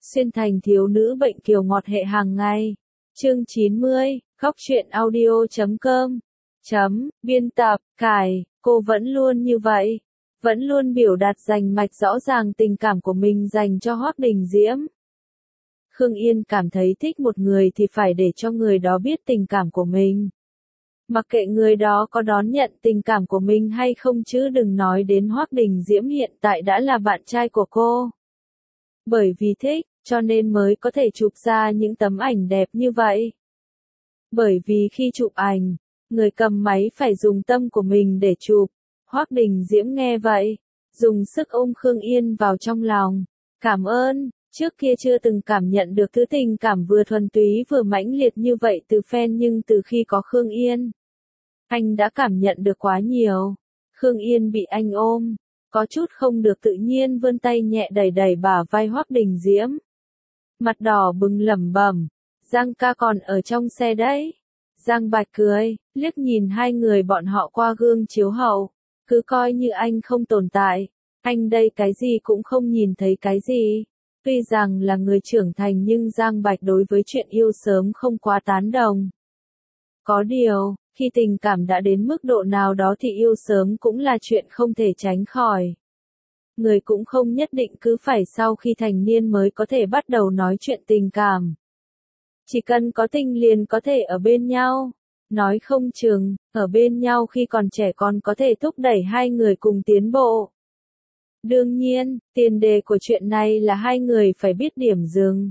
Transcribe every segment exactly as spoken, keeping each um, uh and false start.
Xuyên thành thiếu nữ bệnh kiều ngọt hệ hàng ngày. Chương chín mươi, Góc truyện audio chấm com. Chấm, biên tập, cài, cô vẫn luôn như vậy. Vẫn luôn biểu đạt rành mạch rõ ràng tình cảm của mình dành cho Hoắc Đình Diễm. Khương Yên cảm thấy thích một người thì phải để cho người đó biết tình cảm của mình. Mặc kệ người đó có đón nhận tình cảm của mình hay không, chứ đừng nói đến Hoắc Đình Diễm hiện tại đã là bạn trai của cô. Bởi vì thích, cho nên mới có thể chụp ra những tấm ảnh đẹp như vậy. Bởi vì khi chụp ảnh, người cầm máy phải dùng tâm của mình để chụp. Hoắc Đình Diễm nghe vậy, dùng sức ôm Khương Yên vào trong lòng. Cảm ơn, trước kia chưa từng cảm nhận được thứ tình cảm vừa thuần túy vừa mãnh liệt như vậy từ fan, nhưng từ khi có Khương Yên, anh đã cảm nhận được quá nhiều. Khương Yên bị anh ôm, có chút không được tự nhiên, vươn tay nhẹ đẩy đẩy bả vai Hoắc Đình Diễm. Mặt đỏ bừng lẩm bẩm, Giang ca còn ở trong xe đấy. Giang Bạch cười, liếc nhìn hai người bọn họ qua gương chiếu hậu, cứ coi như anh không tồn tại, anh đây cái gì cũng không nhìn thấy cái gì. Tuy rằng là người trưởng thành nhưng Giang Bạch đối với chuyện yêu sớm không quá tán đồng. Có điều, khi tình cảm đã đến mức độ nào đó thì yêu sớm cũng là chuyện không thể tránh khỏi. Người cũng không nhất định cứ phải sau khi thành niên mới có thể bắt đầu nói chuyện tình cảm. Chỉ cần có tình liền có thể ở bên nhau. Nói không chừng, ở bên nhau khi còn trẻ còn có thể thúc đẩy hai người cùng tiến bộ. Đương nhiên, tiền đề của chuyện này là hai người phải biết điểm dừng.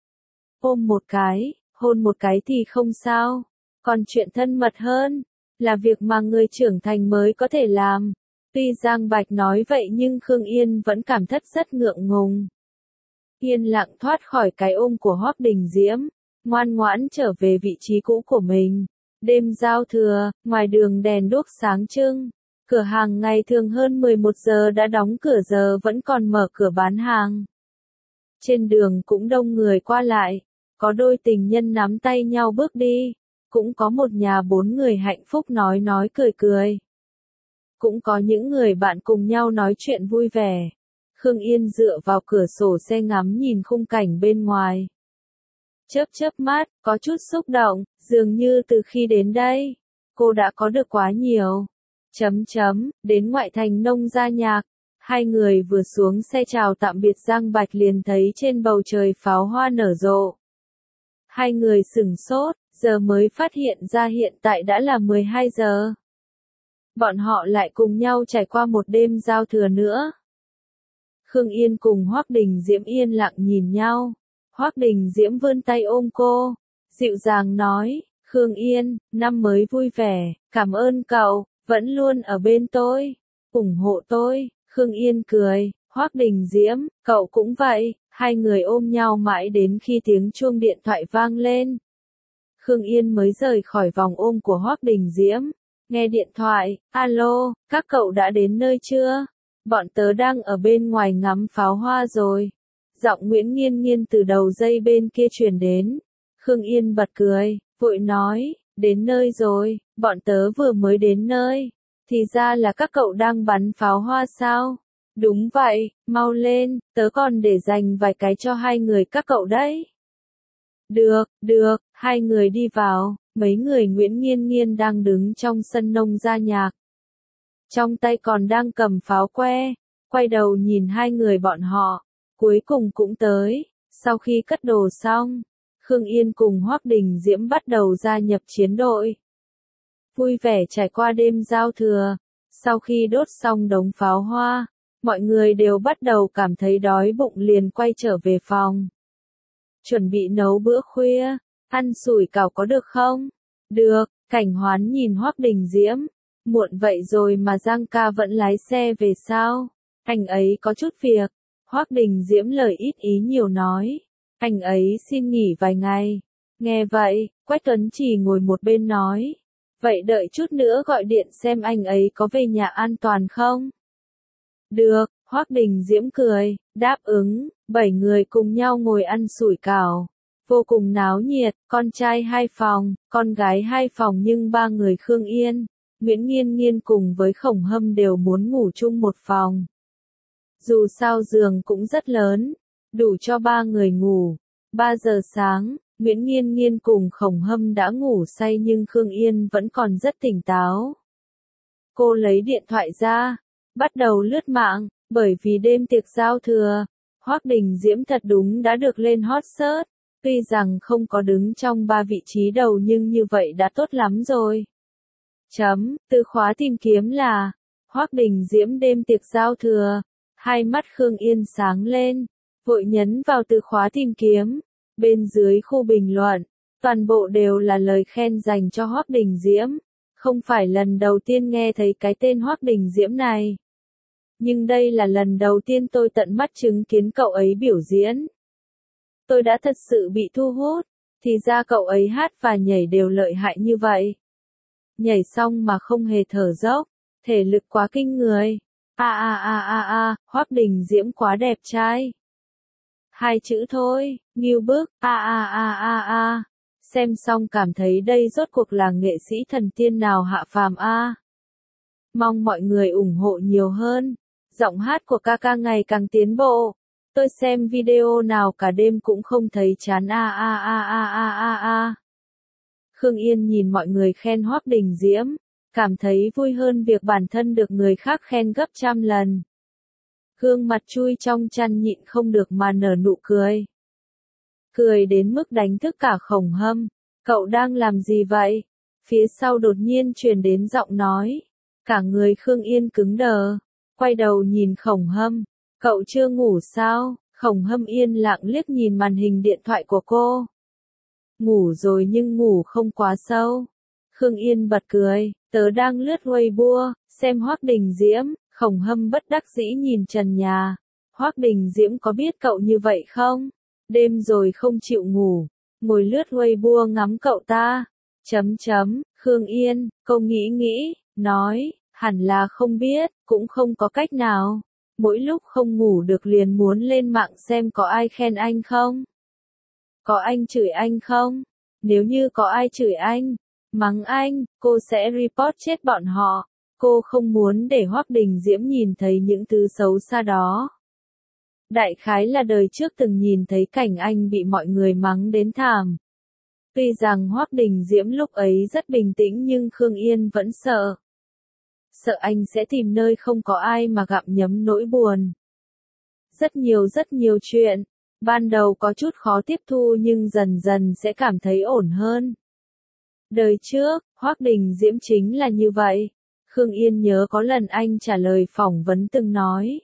Ôm một cái, hôn một cái thì không sao. Còn chuyện thân mật hơn, là việc mà người trưởng thành mới có thể làm. Tuy Giang Bạch nói vậy nhưng Khương Yên vẫn cảm thấy rất ngượng ngùng. Yên lặng thoát khỏi cái ôm của Hoắc Đình Diễm, ngoan ngoãn trở về vị trí cũ của mình. Đêm giao thừa, ngoài đường đèn đuốc sáng trưng. Cửa hàng ngày thường hơn mười một giờ đã đóng cửa giờ vẫn còn mở cửa bán hàng. Trên đường cũng đông người qua lại, có đôi tình nhân nắm tay nhau bước đi, cũng có một nhà bốn người hạnh phúc nói nói cười cười. Cũng có những người bạn cùng nhau nói chuyện vui vẻ. Khương Yên dựa vào cửa sổ xe ngắm nhìn khung cảnh bên ngoài. Chớp chớp mắt, có chút xúc động, dường như từ khi đến đây, cô đã có được quá nhiều. Chấm chấm, đến ngoại thành Nông Gia Nhạc, hai người vừa xuống xe chào tạm biệt Giang Bạch liền thấy trên bầu trời pháo hoa nở rộ. Hai người sửng sốt, giờ mới phát hiện ra hiện tại đã là mười hai giờ. Bọn họ lại cùng nhau trải qua một đêm giao thừa nữa. Khương Yên cùng Hoắc Đình Diễm yên lặng nhìn nhau. Hoắc Đình Diễm vươn tay ôm cô, dịu dàng nói, Khương Yên, năm mới vui vẻ, cảm ơn cậu, vẫn luôn ở bên tôi, ủng hộ tôi. Khương Yên cười, Hoắc Đình Diễm, cậu cũng vậy. Hai người ôm nhau mãi đến khi tiếng chuông điện thoại vang lên. Khương Yên mới rời khỏi vòng ôm của Hoắc Đình Diễm. Nghe điện thoại, alo, các cậu đã đến nơi chưa? Bọn tớ đang ở bên ngoài ngắm pháo hoa rồi. Giọng Nguyễn Nghiên Nghiên từ đầu dây bên kia truyền đến. Khương Yên bật cười, vội nói, đến nơi rồi, bọn tớ vừa mới đến nơi. Thì ra là các cậu đang bắn pháo hoa sao? Đúng vậy, mau lên, tớ còn để dành vài cái cho hai người các cậu đấy. Được, được, hai người đi vào, mấy người Nguyễn Nghiên Nghiên đang đứng trong sân Nông Gia Nhạc. Trong tay còn đang cầm pháo que, quay đầu nhìn hai người bọn họ, cuối cùng cũng tới. Sau khi cất đồ xong, Khương Yên cùng Hoắc Đình Diễm bắt đầu gia nhập chiến đội. Vui vẻ trải qua đêm giao thừa, sau khi đốt xong đống pháo hoa, mọi người đều bắt đầu cảm thấy đói bụng liền quay trở về phòng. Chuẩn bị nấu bữa khuya, ăn sủi cảo có được không? Được, Cảnh Hoán nhìn Hoắc Đình Diễm, muộn vậy rồi mà Giang ca vẫn lái xe về sao? Anh ấy có chút việc. Hoắc Đình Diễm lời ít ý nhiều nói, anh ấy xin nghỉ vài ngày. Nghe vậy, Quách Tuấn Chỉ ngồi một bên nói, vậy đợi chút nữa gọi điện xem anh ấy có về nhà an toàn không? Được, Hoắc Đình Diễm cười, đáp ứng. Bảy người cùng nhau ngồi ăn sủi cảo, vô cùng náo nhiệt. Con trai hai phòng, con gái hai phòng, nhưng ba người Khương Yên, Nguyễn Nghiên Nghiên cùng với Khổng Hâm đều muốn ngủ chung một phòng. Dù sao giường cũng rất lớn, đủ cho ba người ngủ. ba giờ sáng, Nguyễn Nghiên Nghiên cùng Khổng Hâm đã ngủ say nhưng Khương Yên vẫn còn rất tỉnh táo. Cô lấy điện thoại ra, bắt đầu lướt mạng, bởi vì đêm tiệc giao thừa, Hoắc Đình Diễm thật đúng đã được lên hot search, tuy rằng không có đứng trong ba vị trí đầu nhưng như vậy đã tốt lắm rồi. Chấm, từ khóa tìm kiếm là Hoắc Đình Diễm đêm tiệc giao thừa, hai mắt Khương Yên sáng lên, vội nhấn vào từ khóa tìm kiếm, bên dưới khu bình luận, toàn bộ đều là lời khen dành cho Hoắc Đình Diễm, không phải lần đầu tiên nghe thấy cái tên Hoắc Đình Diễm này. Nhưng đây là lần đầu tiên tôi tận mắt chứng kiến cậu ấy biểu diễn. Tôi đã thật sự bị thu hút, thì ra cậu ấy hát và nhảy đều lợi hại như vậy. Nhảy xong mà không hề thở dốc, thể lực quá kinh người. A a a a a, Hoắc Đình Diễm quá đẹp trai. Hai chữ thôi, ngưu bức, a a a a a. Xem xong cảm thấy đây rốt cuộc là nghệ sĩ thần tiên nào hạ phàm a. Mong mọi người ủng hộ nhiều hơn. Giọng hát của ca ca ngày càng tiến bộ. Tôi xem video nào cả đêm cũng không thấy chán a a a a a a a. Khương Yên nhìn mọi người khen Hoắc Đình Diễm, cảm thấy vui hơn việc bản thân được người khác khen gấp trăm lần. Gương mặt chui trong chăn nhịn không được mà nở nụ cười. Cười đến mức đánh thức cả Khổng Hâm. Cậu đang làm gì vậy? Phía sau đột nhiên truyền đến giọng nói. Cả người Khương Yên cứng đờ. Quay đầu nhìn Khổng Hâm. Cậu chưa ngủ sao? Khổng Hâm yên lặng liếc nhìn màn hình điện thoại của cô. Ngủ rồi nhưng ngủ không quá sâu. Khương Yên bật cười. Tớ đang lướt Weibo, xem Hoắc Đình Diễm. Khổng Hâm bất đắc dĩ nhìn trần nhà. Hoắc Đình Diễm có biết cậu như vậy không? Đêm rồi không chịu ngủ. Ngồi lướt Weibo ngắm cậu ta. Chấm chấm, Khương Yên, cô nghĩ nghĩ, nói, hẳn là không biết, cũng không có cách nào. Mỗi lúc không ngủ được liền muốn lên mạng xem có ai khen anh không? Có anh chửi anh không? Nếu như có ai chửi anh, mắng anh, cô sẽ report chết bọn họ. Cô không muốn để Hoắc Đình Diễm nhìn thấy những thứ xấu xa đó. Đại khái là đời trước từng nhìn thấy cảnh anh bị mọi người mắng đến thảm. Tuy rằng Hoắc Đình Diễm lúc ấy rất bình tĩnh nhưng Khương Yên vẫn sợ. Sợ anh sẽ tìm nơi không có ai mà gặm nhấm nỗi buồn. Rất nhiều rất nhiều chuyện. Ban đầu có chút khó tiếp thu nhưng dần dần sẽ cảm thấy ổn hơn. Đời trước, Hoắc Đình Diễm chính là như vậy. Khương Yên nhớ có lần anh trả lời phỏng vấn từng nói.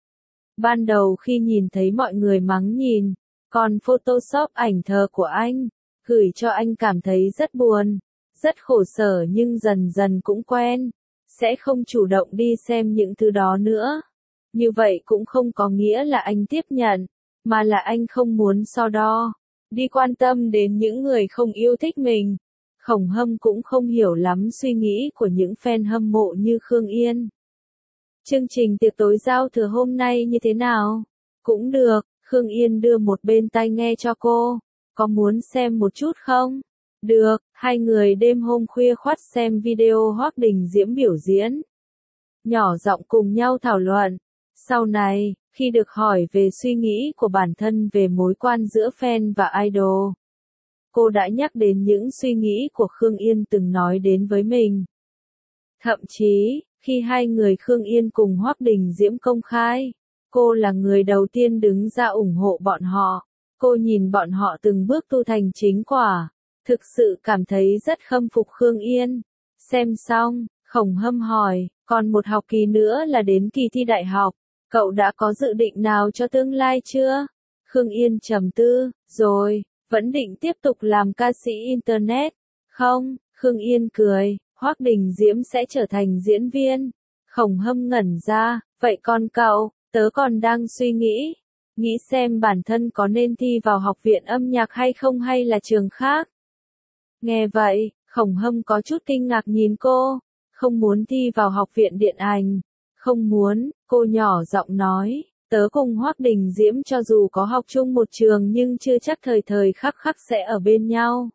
Ban đầu khi nhìn thấy mọi người mắng nhìn, còn Photoshop ảnh thờ của anh, gửi cho anh cảm thấy rất buồn, rất khổ sở nhưng dần dần cũng quen, sẽ không chủ động đi xem những thứ đó nữa. Như vậy cũng không có nghĩa là anh tiếp nhận, mà là anh không muốn so đo, đi quan tâm đến những người không yêu thích mình. Khổng Hâm cũng không hiểu lắm suy nghĩ của những fan hâm mộ như Khương Yên. Chương trình tiệc tối giao thừa hôm nay như thế nào? Cũng được, Khương Yên đưa một bên tai nghe cho cô. Có muốn xem một chút không? Được, hai người đêm hôm khuya khoắt xem video Hoắc Đình Diễm biểu diễn. Nhỏ giọng cùng nhau thảo luận. Sau này, khi được hỏi về suy nghĩ của bản thân về mối quan giữa fan và idol, cô đã nhắc đến những suy nghĩ của Khương Yên từng nói đến với mình. Thậm chí, khi hai người Khương Yên cùng Hoắc Đình Diễm công khai, cô là người đầu tiên đứng ra ủng hộ bọn họ. Cô nhìn bọn họ từng bước tu thành chính quả, thực sự cảm thấy rất khâm phục Khương Yên. Xem xong, Khổng Hâm hỏi, còn một học kỳ nữa là đến kỳ thi đại học, cậu đã có dự định nào cho tương lai chưa? Khương Yên trầm tư, rồi, vẫn định tiếp tục làm ca sĩ Internet. Không, Khương Yên cười, Hoắc Đình Diễm sẽ trở thành diễn viên. Khổng Hâm ngẩn ra, vậy còn cậu, tớ còn đang suy nghĩ. Nghĩ xem bản thân có nên thi vào học viện âm nhạc hay không hay là trường khác. Nghe vậy, Khổng Hâm có chút kinh ngạc nhìn cô. Không muốn thi vào học viện điện ảnh. Không muốn, cô nhỏ giọng nói. Tớ cùng Hoắc Đình Diễm cho dù có học chung một trường nhưng chưa chắc thời thời khắc khắc sẽ ở bên nhau.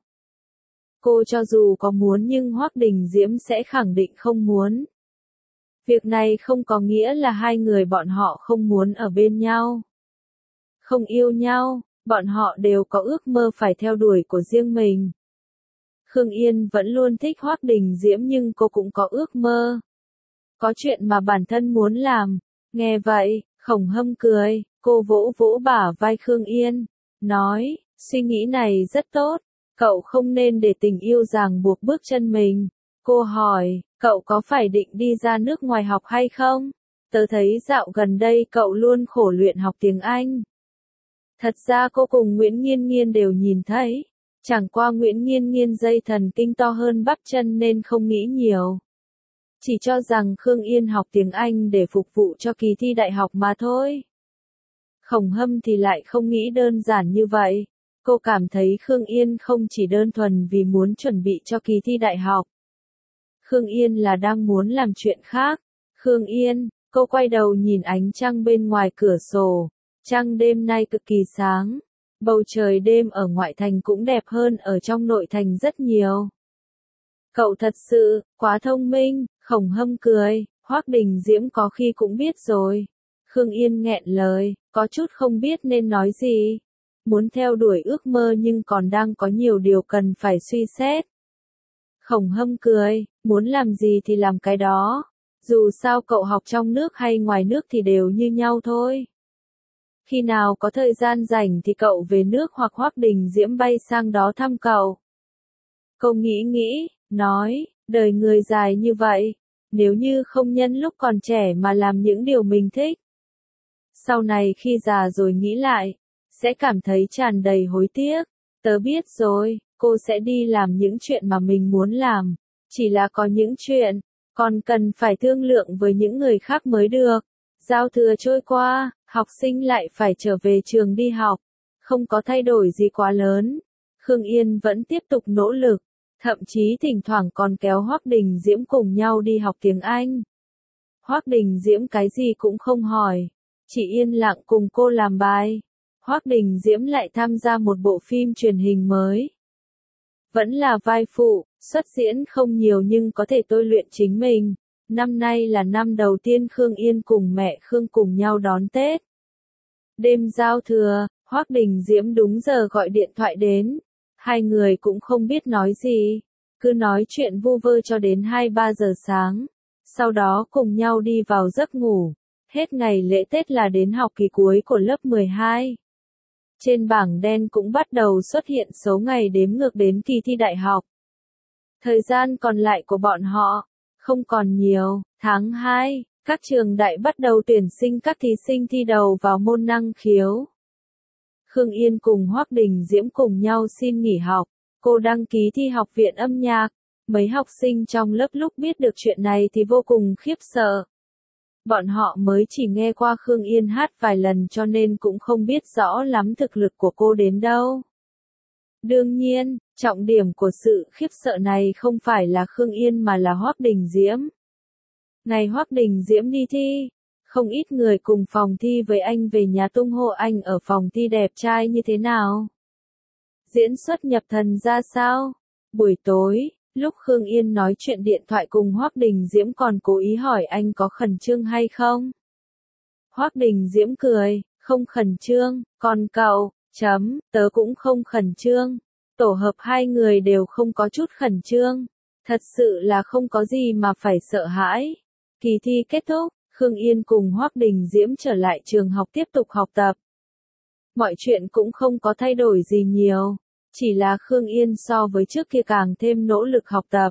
Cô cho dù có muốn nhưng Hoắc Đình Diễm sẽ khẳng định không muốn. Việc này không có nghĩa là hai người bọn họ không muốn ở bên nhau. không yêu nhau, bọn họ đều có ước mơ phải theo đuổi của riêng mình. Khương Yên vẫn luôn thích Hoắc Đình Diễm nhưng cô cũng có ước mơ. Có chuyện mà bản thân muốn làm. Nghe vậy, Khổng Hâm cười, cô vỗ vỗ bả vai Khương Yên, nói, suy nghĩ này rất tốt, cậu không nên để tình yêu ràng buộc bước chân mình. Cô hỏi, cậu có phải định đi ra nước ngoài học hay không? Tớ thấy dạo gần đây cậu luôn khổ luyện học tiếng Anh. Thật ra cô cùng Nguyễn Nghiên Nghiên đều nhìn thấy, chẳng qua Nguyễn Nghiên Nghiên dây thần kinh to hơn bắp chân nên không nghĩ nhiều. Chỉ cho rằng Khương Yên học tiếng Anh để phục vụ cho kỳ thi đại học mà thôi. Khổng Hâm thì lại không nghĩ đơn giản như vậy. Cô cảm thấy Khương Yên không chỉ đơn thuần vì muốn chuẩn bị cho kỳ thi đại học. Khương Yên là đang muốn làm chuyện khác. Khương Yên, cô quay đầu nhìn ánh trăng bên ngoài cửa sổ. Trăng đêm nay cực kỳ sáng. Bầu trời đêm ở ngoại thành cũng đẹp hơn ở trong nội thành rất nhiều. Cậu thật sự, quá thông minh, Khổng Hâm cười, Hoắc Đình Diễm có khi cũng biết rồi. Khương Yên nghẹn lời, có chút không biết nên nói gì. Muốn theo đuổi ước mơ nhưng còn đang có nhiều điều cần phải suy xét. Khổng Hâm cười, muốn làm gì thì làm cái đó. Dù sao cậu học trong nước hay ngoài nước thì đều như nhau thôi. Khi nào có thời gian rảnh thì cậu về nước hoặc Hoắc Đình Diễm bay sang đó thăm cậu. Cô nghĩ nghĩ, nói, đời người dài như vậy, nếu như không nhân lúc còn trẻ mà làm những điều mình thích. Sau này khi già rồi nghĩ lại, sẽ cảm thấy tràn đầy hối tiếc. Tớ biết rồi, cô sẽ đi làm những chuyện mà mình muốn làm. Chỉ là có những chuyện, còn cần phải thương lượng với những người khác mới được. Giao thừa trôi qua, học sinh lại phải trở về trường đi học. Không có thay đổi gì quá lớn. Khương Yên vẫn tiếp tục nỗ lực. Thậm chí thỉnh thoảng còn kéo Hoắc Đình Diễm cùng nhau đi học tiếng Anh. Hoắc Đình Diễm cái gì cũng không hỏi, chỉ yên lặng cùng cô làm bài. Hoắc Đình Diễm lại tham gia một bộ phim truyền hình mới. Vẫn là vai phụ, xuất diễn không nhiều nhưng có thể tôi luyện chính mình. Năm nay là năm đầu tiên Khương Yên cùng mẹ Khương cùng nhau đón Tết. Đêm giao thừa, Hoắc Đình Diễm đúng giờ gọi điện thoại đến. Hai người cũng không biết nói gì, cứ nói chuyện vu vơ cho đến hai ba giờ sáng. Sau đó cùng nhau đi vào giấc ngủ. Hết ngày lễ Tết là đến học kỳ cuối của lớp mười hai. Trên bảng đen cũng bắt đầu xuất hiện số ngày đếm ngược đến kỳ thi đại học. Thời gian còn lại của bọn họ không còn nhiều. Tháng hai, các trường đại bắt đầu tuyển sinh các thí sinh thi đầu vào môn năng khiếu. Khương Yên cùng Hoắc Đình Diễm cùng nhau xin nghỉ học. Cô đăng ký thi học viện âm nhạc. Mấy học sinh trong lớp lúc biết được chuyện này thì vô cùng khiếp sợ. Bọn họ mới chỉ nghe qua Khương Yên hát vài lần cho nên cũng không biết rõ lắm thực lực của cô đến đâu. Đương nhiên, trọng điểm của sự khiếp sợ này không phải là Khương Yên mà là Hoắc Đình Diễm. Ngày Hoắc Đình Diễm đi thi, không ít người cùng phòng thi với anh về nhà tung hô anh ở phòng thi đẹp trai như thế nào. Diễn xuất nhập thần ra sao? Buổi tối, lúc Khương Yên nói chuyện điện thoại cùng Hoắc Đình Diễm còn cố ý hỏi anh có khẩn trương hay không. Hoắc Đình Diễm cười, không khẩn trương, còn cậu, chấm, tớ cũng không khẩn trương. Tổ hợp hai người đều không có chút khẩn trương. Thật sự là không có gì mà phải sợ hãi. Kỳ thi kết thúc, Khương Yên cùng Hoắc Đình Diễm trở lại trường học tiếp tục học tập. Mọi chuyện cũng không có thay đổi gì nhiều. Chỉ là Khương Yên so với trước kia càng thêm nỗ lực học tập.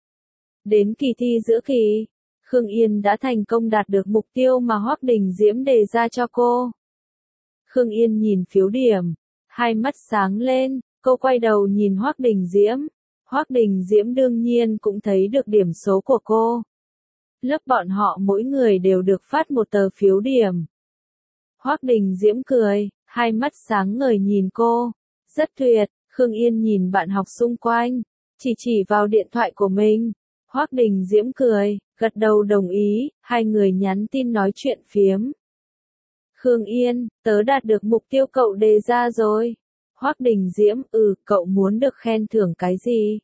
Đến kỳ thi giữa kỳ, Khương Yên đã thành công đạt được mục tiêu mà Hoắc Đình Diễm đề ra cho cô. Khương Yên nhìn phiếu điểm, hai mắt sáng lên, cô quay đầu nhìn Hoắc Đình Diễm. Hoắc Đình Diễm đương nhiên cũng thấy được điểm số của cô. Lớp bọn họ mỗi người đều được phát một tờ phiếu điểm. Hoắc Đình Diễm cười, hai mắt sáng ngời nhìn cô. Rất tuyệt. Khương Yên nhìn bạn học xung quanh, chỉ chỉ vào điện thoại của mình. Hoắc Đình Diễm cười, gật đầu đồng ý, hai người nhắn tin nói chuyện phiếm. Khương Yên, tớ đạt được mục tiêu cậu đề ra rồi. Hoắc Đình Diễm, ừ, cậu muốn được khen thưởng cái gì?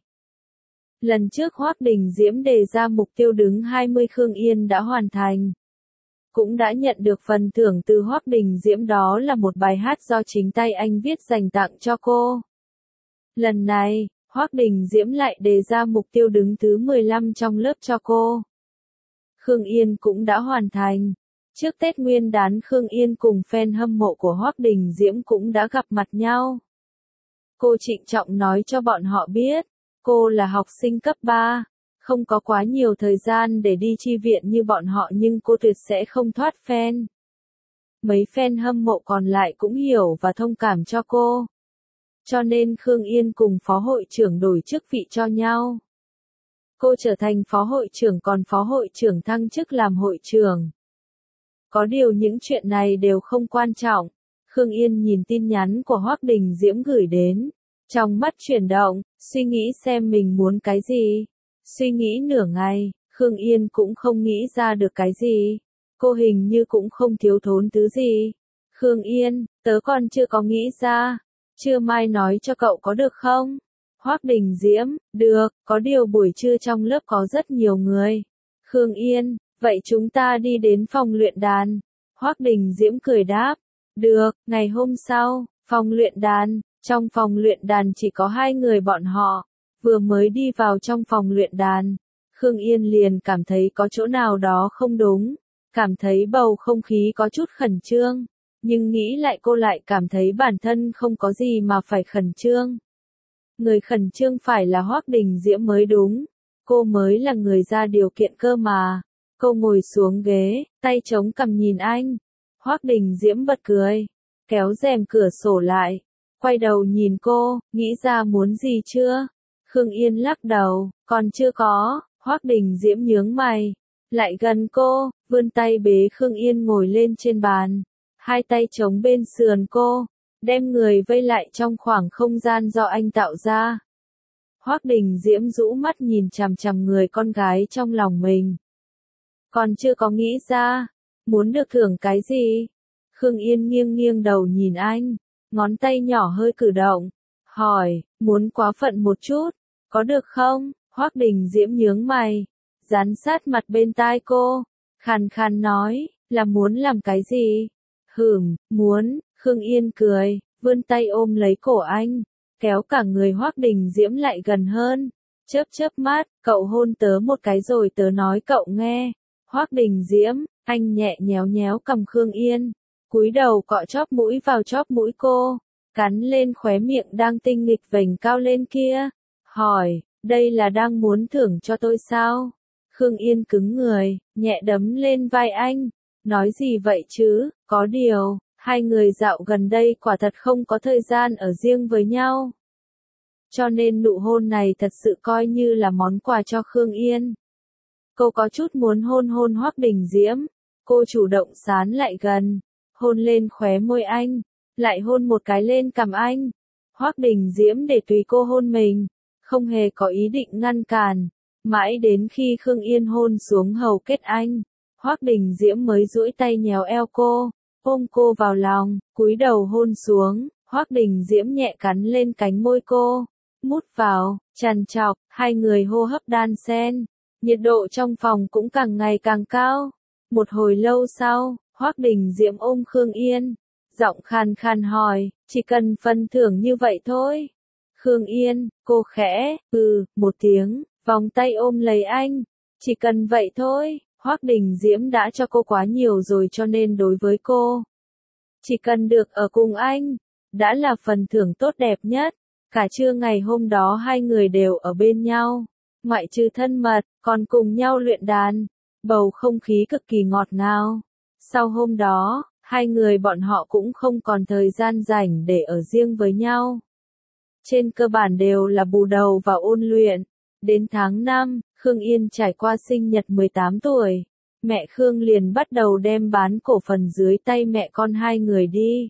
Lần trước Hoắc Đình Diễm đề ra mục tiêu đứng hai mươi Khương Yên đã hoàn thành. cũng đã nhận được phần thưởng từ Hoắc Đình Diễm, đó là một bài hát do chính tay anh viết dành tặng cho cô. Lần này, Hoắc Đình Diễm lại đề ra mục tiêu đứng thứ mười lăm trong lớp cho cô. Khương Yên cũng đã hoàn thành. Trước Tết Nguyên đán, Khương Yên cùng fan hâm mộ của Hoắc Đình Diễm cũng đã gặp mặt nhau. Cô trịnh trọng nói cho bọn họ biết, cô là học sinh cấp ba, không có quá nhiều thời gian để đi chi viện như bọn họ, nhưng cô tuyệt sẽ không thoát fan. Mấy fan hâm mộ còn lại cũng hiểu và thông cảm cho cô. Cho nên Khương Yên cùng phó hội trưởng đổi chức vị cho nhau. Cô trở thành phó hội trưởng, còn phó hội trưởng thăng chức làm hội trưởng. Có điều những chuyện này đều không quan trọng. Khương Yên nhìn tin nhắn của Hoắc Đình Diễm gửi đến. Trong mắt chuyển động, suy nghĩ xem mình muốn cái gì. Suy nghĩ nửa ngày, Khương Yên cũng không nghĩ ra được cái gì. Cô hình như cũng không thiếu thốn thứ gì. Khương Yên, tớ còn chưa có nghĩ ra. Trưa mai nói cho cậu có được không? Hoắc Đình Diễm, được, có điều buổi trưa trong lớp có rất nhiều người. Khương Yên, vậy chúng ta đi đến phòng luyện đàn. Hoắc Đình Diễm cười đáp, được. Ngày hôm sau, phòng luyện đàn, trong phòng luyện đàn chỉ có hai người bọn họ. Vừa mới đi vào trong phòng luyện đàn, Khương Yên liền cảm thấy có chỗ nào đó không đúng, cảm thấy bầu không khí có chút khẩn trương, nhưng nghĩ lại cô lại cảm thấy bản thân không có gì mà phải khẩn trương. Người khẩn trương phải là Hoắc Đình Diễm mới đúng, cô mới là người ra điều kiện cơ mà. Cô ngồi xuống ghế, tay chống cằm nhìn anh. Hoắc Đình Diễm bật cười, kéo rèm cửa sổ lại, quay đầu nhìn cô, nghĩ ra muốn gì chưa? Khương Yên lắc đầu, còn chưa có. Hoắc Đình Diễm nhướng mày, lại gần cô, vươn tay bế Khương Yên ngồi lên trên bàn, hai tay chống bên sườn cô, đem người vây lại trong khoảng không gian do anh tạo ra. Hoắc Đình Diễm rũ mắt nhìn chằm chằm người con gái trong lòng mình. Còn chưa có nghĩ ra, muốn được thưởng cái gì? Khương Yên nghiêng nghiêng đầu nhìn anh, ngón tay nhỏ hơi cử động, hỏi, muốn quá phận một chút, có được không? Hoắc Đình Diễm nhướng mày, dán sát mặt bên tai cô, khàn khàn nói, là muốn làm cái gì? Hửm, muốn. Khương Yên cười, vươn tay ôm lấy cổ anh, kéo cả người Hoắc Đình Diễm lại gần hơn, chớp chớp mắt, cậu hôn tớ một cái rồi tớ nói cậu nghe. Hoắc Đình Diễm, anh nhẹ nhéo nhéo cầm Khương Yên, cúi đầu cọ chóp mũi vào chóp mũi cô, cắn lên khóe miệng đang tinh nghịch vểnh cao lên kia, hỏi, đây là đang muốn thưởng cho tôi sao? Khương Yên cứng người, nhẹ đấm lên vai anh, nói gì vậy chứ, có điều, hai người dạo gần đây quả thật không có thời gian ở riêng với nhau. Cho nên nụ hôn này thật sự coi như là món quà cho Khương Yên. Cô có chút muốn hôn hôn Hoắc Đình Diễm, cô chủ động sán lại gần, hôn lên khóe môi anh, lại hôn một cái lên cằm anh. Hoắc Đình Diễm để tùy cô hôn mình, không hề có ý định ngăn cản, mãi đến khi Khương Yên hôn xuống hầu kết anh, Hoắc Đình Diễm mới duỗi tay nhéo eo cô, ôm cô vào lòng, cúi đầu hôn xuống. Hoắc Đình Diễm nhẹ cắn lên cánh môi cô, mút vào, trằn trọc, hai người hô hấp đan xen, nhiệt độ trong phòng cũng càng ngày càng cao. Một hồi lâu sau, Hoắc Đình Diễm ôm Khương Yên, giọng khàn khàn hỏi, chỉ cần phần thưởng như vậy thôi. Khương Yên, cô khẽ, ừ, một tiếng, vòng tay ôm lấy anh, chỉ cần vậy thôi. Hoắc Đình Diễm đã cho cô quá nhiều rồi, cho nên đối với cô, chỉ cần được ở cùng anh, đã là phần thưởng tốt đẹp nhất. Cả trưa ngày hôm đó hai người đều ở bên nhau, ngoại trừ thân mật, còn cùng nhau luyện đàn, bầu không khí cực kỳ ngọt ngào. Sau hôm đó, hai người bọn họ cũng không còn thời gian rảnh để ở riêng với nhau. Trên cơ bản đều là bù đầu và ôn luyện. Đến tháng năm, Khương Yên trải qua sinh nhật mười tám tuổi, mẹ Khương liền bắt đầu đem bán cổ phần dưới tay mẹ con hai người đi.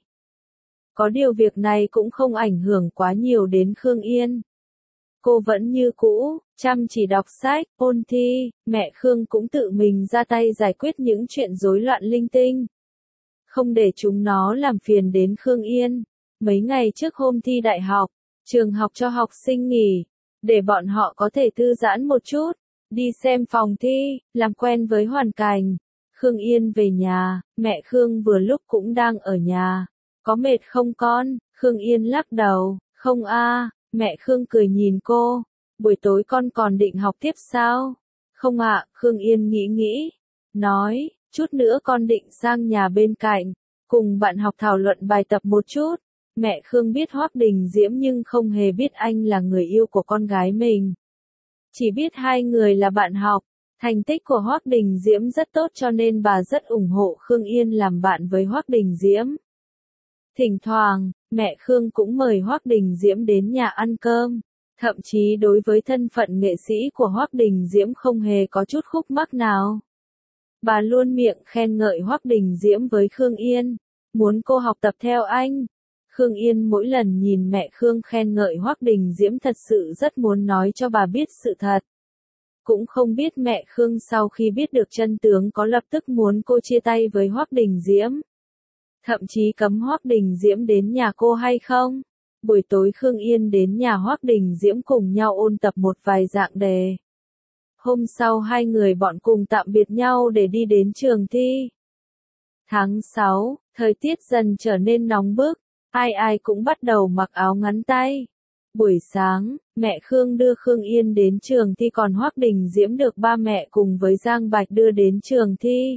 Có điều việc này cũng không ảnh hưởng quá nhiều đến Khương Yên. Cô vẫn như cũ, chăm chỉ đọc sách, ôn thi, mẹ Khương cũng tự mình ra tay giải quyết những chuyện rối loạn linh tinh. Không để chúng nó làm phiền đến Khương Yên. Mấy ngày trước hôm thi đại học, trường học cho học sinh nghỉ, để bọn họ có thể thư giãn một chút, đi xem phòng thi, làm quen với hoàn cảnh. Khương Yên về nhà, mẹ Khương vừa lúc cũng đang ở nhà. Có mệt không con? Khương Yên lắc đầu, không a. Mẹ Khương cười nhìn cô, buổi tối con còn định học tiếp sao? Không ạ, Khương Yên nghĩ nghĩ, nói, chút nữa con định sang nhà bên cạnh, cùng bạn học thảo luận bài tập một chút. Mẹ Khương biết Hoắc Đình Diễm nhưng không hề biết anh là người yêu của con gái mình. Chỉ biết hai người là bạn học, thành tích của Hoắc Đình Diễm rất tốt cho nên bà rất ủng hộ Khương Yên làm bạn với Hoắc Đình Diễm. Thỉnh thoảng, mẹ Khương cũng mời Hoắc Đình Diễm đến nhà ăn cơm, thậm chí đối với thân phận nghệ sĩ của Hoắc Đình Diễm không hề có chút khúc mắc nào. Bà luôn miệng khen ngợi Hoắc Đình Diễm với Khương Yên, muốn cô học tập theo anh. Khương Yên mỗi lần nhìn mẹ Khương khen ngợi Hoắc Đình Diễm thật sự rất muốn nói cho bà biết sự thật. Cũng không biết mẹ Khương sau khi biết được chân tướng có lập tức muốn cô chia tay với Hoắc Đình Diễm, thậm chí cấm Hoắc Đình Diễm đến nhà cô hay không. Buổi tối Khương Yên đến nhà Hoắc Đình Diễm cùng nhau ôn tập một vài dạng đề. Hôm sau hai người bọn cùng tạm biệt nhau để đi đến trường thi. Tháng sáu, thời tiết dần trở nên nóng bức, ai ai cũng bắt đầu mặc áo ngắn tay. Buổi sáng, mẹ Khương đưa Khương Yên đến trường thi còn Hoắc Đình Diễm được ba mẹ cùng với Giang Bạch đưa đến trường thi.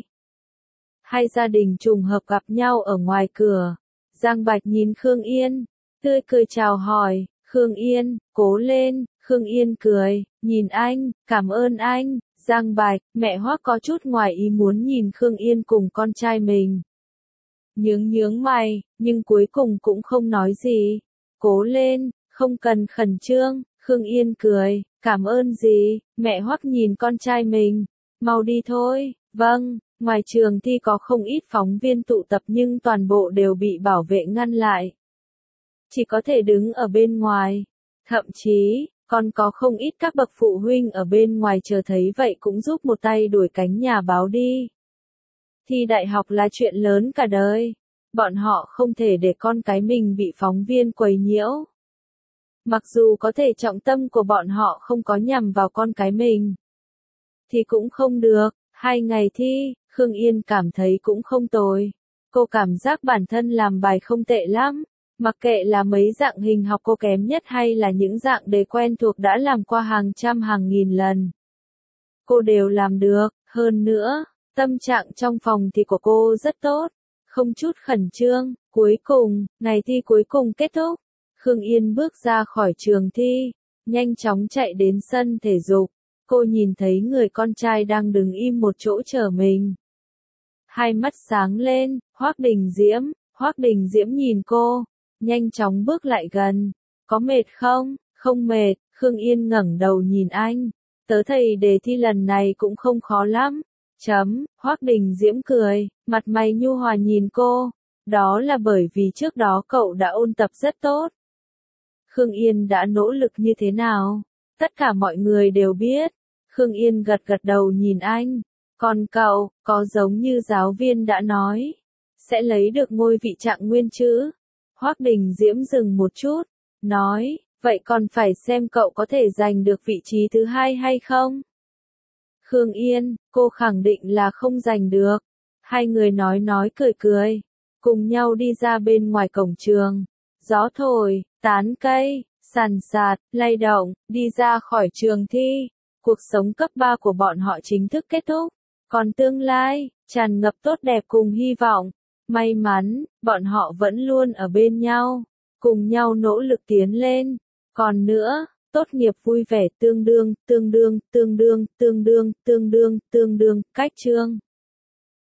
Hai gia đình trùng hợp gặp nhau ở ngoài cửa. Giang Bạch nhìn Khương Yên, tươi cười chào hỏi, Khương Yên, cố lên. Khương Yên cười, nhìn anh, cảm ơn anh. Giang Bạch, mẹ Hoắc có chút ngoài ý muốn nhìn Khương Yên cùng con trai mình. Nhướng nhướng mày, nhưng cuối cùng cũng không nói gì. Cố lên, không cần khẩn trương. Khương Yên cười, cảm ơn gì. Mẹ Hoắc nhìn con trai mình, mau đi thôi. Vâng. Ngoài trường thi có không ít phóng viên tụ tập nhưng toàn bộ đều bị bảo vệ ngăn lại. Chỉ có thể đứng ở bên ngoài. Thậm chí, còn có không ít các bậc phụ huynh ở bên ngoài chờ thấy vậy cũng giúp một tay đuổi cánh nhà báo đi. Thi đại học là chuyện lớn cả đời. Bọn họ không thể để con cái mình bị phóng viên quấy nhiễu. Mặc dù có thể trọng tâm của bọn họ không có nhằm vào con cái mình, thì cũng không được. Hai ngày thi, Khương Yên cảm thấy cũng không tồi. Cô cảm giác bản thân làm bài không tệ lắm. Mặc kệ là mấy dạng hình học cô kém nhất hay là những dạng đề quen thuộc đã làm qua hàng trăm hàng nghìn lần, cô đều làm được. Hơn nữa, tâm trạng trong phòng thi của cô rất tốt, không chút khẩn trương. Cuối cùng, ngày thi cuối cùng kết thúc. Khương Yên bước ra khỏi trường thi, nhanh chóng chạy đến sân thể dục. Cô nhìn thấy người con trai đang đứng im một chỗ chờ mình. Hai mắt sáng lên, Hoắc Đình Diễm. Hoắc Đình Diễm nhìn cô, nhanh chóng bước lại gần. Có mệt không? Không mệt. Khương Yên ngẩng đầu nhìn anh. Tớ thầy đề thi lần này cũng không khó lắm. Chấm. Hoắc Đình Diễm cười, mặt mày nhu hòa nhìn cô. Đó là bởi vì trước đó cậu đã ôn tập rất tốt. Khương Yên đã nỗ lực như thế nào? Tất cả mọi người đều biết. Khương Yên gật gật đầu nhìn anh. Còn cậu, có giống như giáo viên đã nói, sẽ lấy được ngôi vị trạng nguyên chứ? Hoắc Đình Diễm dừng một chút, nói, vậy còn phải xem cậu có thể giành được vị trí thứ hai hay không? Khương Yên, cô khẳng định là không giành được. Hai người nói nói cười cười, cùng nhau đi ra bên ngoài cổng trường. Gió thổi, tán cây, sàn sạt, lay động, đi ra khỏi trường thi. Cuộc sống cấp ba của bọn họ chính thức kết thúc. Còn tương lai, tràn ngập tốt đẹp cùng hy vọng. May mắn, bọn họ vẫn luôn ở bên nhau, cùng nhau nỗ lực tiến lên. Còn nữa, tốt nghiệp vui vẻ tương đương, tương đương, tương đương, tương đương, tương đương, tương đương, cách chương.